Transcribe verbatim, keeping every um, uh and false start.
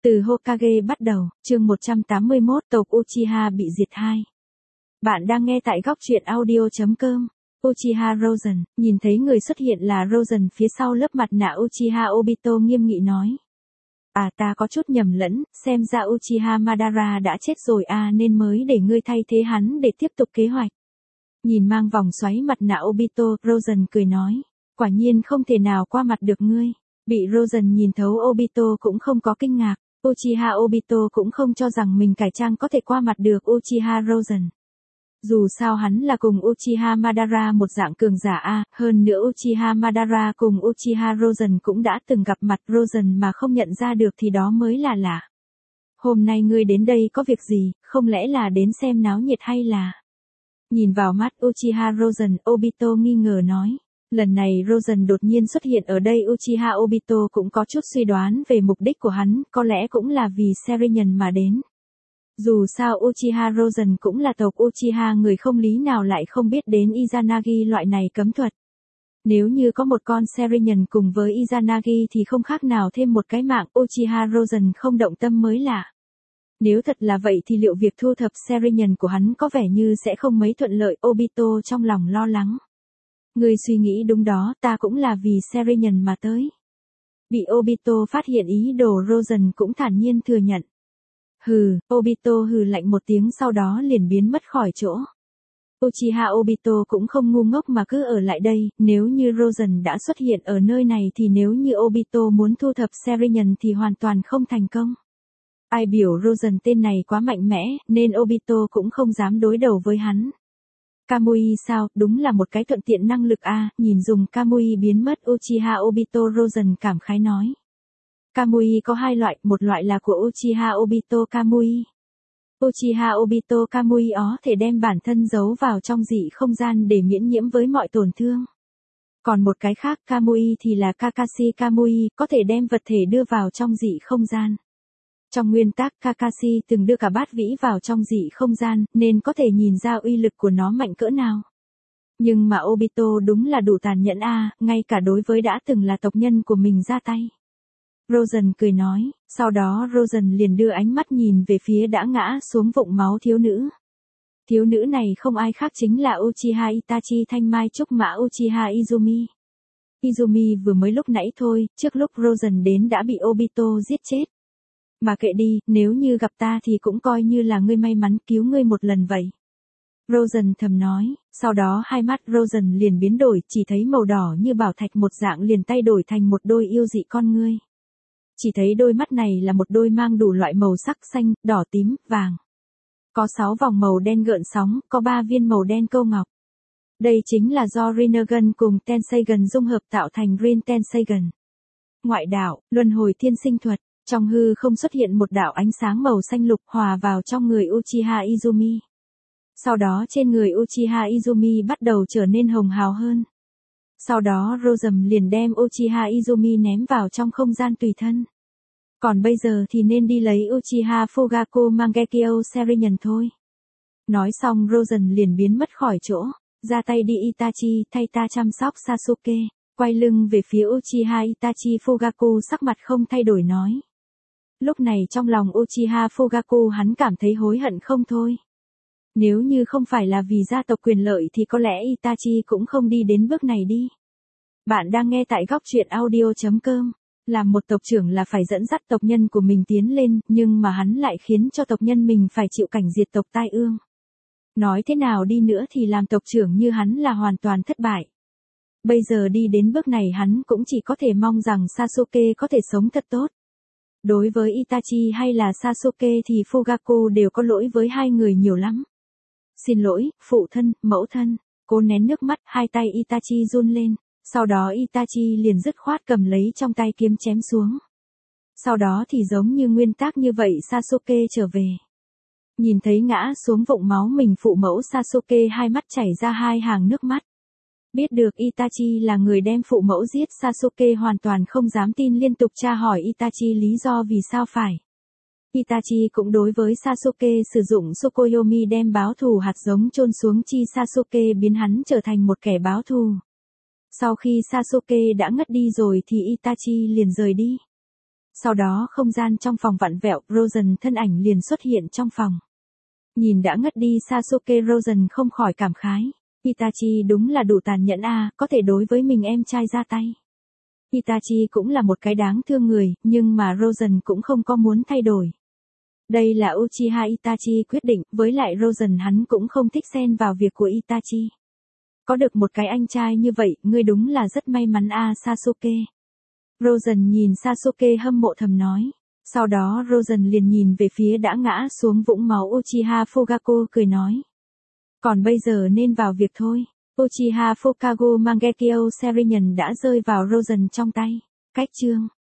Từ Hokage bắt đầu, chương một trăm tám mươi mốt tộc Uchiha bị diệt hai. Bạn đang nghe tại góc truyện audio chấm com. Uchiha Rosen, nhìn thấy người xuất hiện là Rosen phía sau lớp mặt nạ Uchiha Obito nghiêm nghị nói. À ta có chút nhầm lẫn, xem ra Uchiha Madara đã chết rồi à nên mới để ngươi thay thế hắn để tiếp tục kế hoạch. Nhìn mang vòng xoáy mặt nạ Obito, Rosen cười nói. Quả nhiên không thể nào qua mặt được ngươi. Bị Rosen nhìn thấu Obito cũng không có kinh ngạc. Uchiha Obito cũng không cho rằng mình cải trang có thể qua mặt được Uchiha Rosen. Dù sao hắn là cùng Uchiha Madara một dạng cường giả A, hơn nữa Uchiha Madara cùng Uchiha Rosen cũng đã từng gặp mặt Rosen mà không nhận ra được thì đó mới là lạ. Hôm nay ngươi đến đây có việc gì, không lẽ là đến xem náo nhiệt hay là... Nhìn vào mắt Uchiha Rosen, Obito nghi ngờ nói. Lần này Rosen đột nhiên xuất hiện ở đây Uchiha Obito cũng có chút suy đoán về mục đích của hắn, có lẽ cũng là vì Serinhân mà đến. Dù sao Uchiha Rosen cũng là tộc Uchiha, người không lý nào lại không biết đến Izanagi loại này cấm thuật. Nếu như có một con Serinhân cùng với Izanagi thì không khác nào thêm một cái mạng, Uchiha Rosen không động tâm mới lạ. Nếu thật là vậy thì liệu việc thu thập Serinhân của hắn có vẻ như sẽ không mấy thuận lợi, Obito trong lòng lo lắng. Ngươi suy nghĩ đúng đó, ta cũng là vì Serinhân mà tới. Bị Obito phát hiện ý đồ, Rosen cũng thản nhiên thừa nhận. Hừ, Obito hừ lạnh một tiếng sau đó liền biến mất khỏi chỗ. Uchiha Obito cũng không ngu ngốc mà cứ ở lại đây, nếu như Rosen đã xuất hiện ở nơi này thì nếu như Obito muốn thu thập Serinhân thì hoàn toàn không thành công. Ai biểu Rosen tên này quá mạnh mẽ, nên Obito cũng không dám đối đầu với hắn. Kamui sao, đúng là một cái thuận tiện năng lực a, nhìn dùng Kamui biến mất Uchiha Obito. Rosen cảm khái nói. Kamui có hai loại, một loại là của Uchiha Obito Kamui. Uchiha Obito Kamui ó thể đem bản thân giấu vào trong dị không gian để miễn nhiễm với mọi tổn thương. Còn một cái khác Kamui thì là Kakashi Kamui, có thể đem vật thể đưa vào trong dị không gian. Trong nguyên tắc Kakashi từng đưa cả bát vĩ vào trong dị không gian, nên có thể nhìn ra uy lực của nó mạnh cỡ nào. Nhưng mà Obito đúng là đủ tàn nhẫn a, ngay cả đối với đã từng là tộc nhân của mình ra tay. Rosen cười nói, sau đó Rosen liền đưa ánh mắt nhìn về phía đã ngã xuống vũng máu thiếu nữ. Thiếu nữ này không ai khác chính là Uchiha Itachi thanh mai trúc mã Uchiha Izumi. Izumi vừa mới lúc nãy thôi, trước lúc Rosen đến đã bị Obito giết chết. Mà kệ đi, nếu như gặp ta thì cũng coi như là ngươi may mắn cứu ngươi một lần vậy. Rosen thầm nói, sau đó hai mắt Rosen liền biến đổi, chỉ thấy màu đỏ như bảo thạch một dạng liền thay đổi thành một đôi yêu dị con ngươi. Chỉ thấy đôi mắt này là một đôi mang đủ loại màu sắc xanh, đỏ tím, vàng. Có sáu vòng màu đen gợn sóng, có ba viên màu đen câu ngọc. Đây chính là do Rinnegan cùng Tenseigan dung hợp tạo thành Rin Tenseigan. Ngoại đạo, luân hồi thiên sinh thuật. Trong hư không xuất hiện một đạo ánh sáng màu xanh lục hòa vào trong người Uchiha Izumi. Sau đó trên người Uchiha Izumi bắt đầu trở nên hồng hào hơn. Sau đó Rosen liền đem Uchiha Izumi ném vào trong không gian tùy thân. Còn bây giờ thì nên đi lấy Uchiha Fugaku Mangekyo Serinhân thôi. Nói xong Rosen liền biến mất khỏi chỗ, ra tay đi Itachi thay ta chăm sóc Sasuke, quay lưng về phía Uchiha Itachi. Fugaku sắc mặt không thay đổi nói. Lúc này trong lòng Uchiha Fugaku hắn cảm thấy hối hận không thôi. Nếu như không phải là vì gia tộc quyền lợi thì có lẽ Itachi cũng không đi đến bước này đi. Bạn đang nghe tại góc truyện audio chấm com. Làm một tộc trưởng là phải dẫn dắt tộc nhân của mình tiến lên, nhưng mà hắn lại khiến cho tộc nhân mình phải chịu cảnh diệt tộc tai ương. Nói thế nào đi nữa thì làm tộc trưởng như hắn là hoàn toàn thất bại. Bây giờ đi đến bước này hắn cũng chỉ có thể mong rằng Sasuke có thể sống thật tốt. Đối với Itachi hay là Sasuke thì Fugaku đều có lỗi với hai người nhiều lắm. Xin lỗi, phụ thân, mẫu thân. Cô nén nước mắt, hai tay Itachi run lên. Sau đó Itachi liền dứt khoát cầm lấy trong tay kiếm chém xuống. Sau đó thì giống như nguyên tắc như vậy Sasuke trở về. Nhìn thấy ngã xuống vũng máu mình phụ mẫu Sasuke hai mắt chảy ra hai hàng nước mắt. Biết được Itachi là người đem phụ mẫu giết, Sasuke hoàn toàn không dám tin, liên tục tra hỏi Itachi lý do vì sao phải. Itachi cũng đối với Sasuke sử dụng Tsukuyomi đem báo thù hạt giống chôn xuống chi Sasuke biến hắn trở thành một kẻ báo thù. Sau khi Sasuke đã ngất đi rồi thì Itachi liền rời đi. Sau đó không gian trong phòng vặn vẹo, Rosen thân ảnh liền xuất hiện trong phòng. Nhìn đã ngất đi Sasuke, Rosen không khỏi cảm khái. Itachi đúng là đủ tàn nhẫn a, có thể đối với mình em trai ra tay. Itachi cũng là một cái đáng thương người, nhưng mà Rosen cũng không có muốn thay đổi. Đây là Uchiha Itachi quyết định, với lại Rosen hắn cũng không thích xen vào việc của Itachi. Có được một cái anh trai như vậy, ngươi đúng là rất may mắn a Sasuke. Rosen nhìn Sasuke hâm mộ thầm nói. Sau đó Rosen liền nhìn về phía đã ngã xuống vũng máu Uchiha Fugaku cười nói. Còn bây giờ nên vào việc thôi. Uchiha Fukagu Mangekyo Serinyuan đã rơi vào Rosen trong tay. Cách chương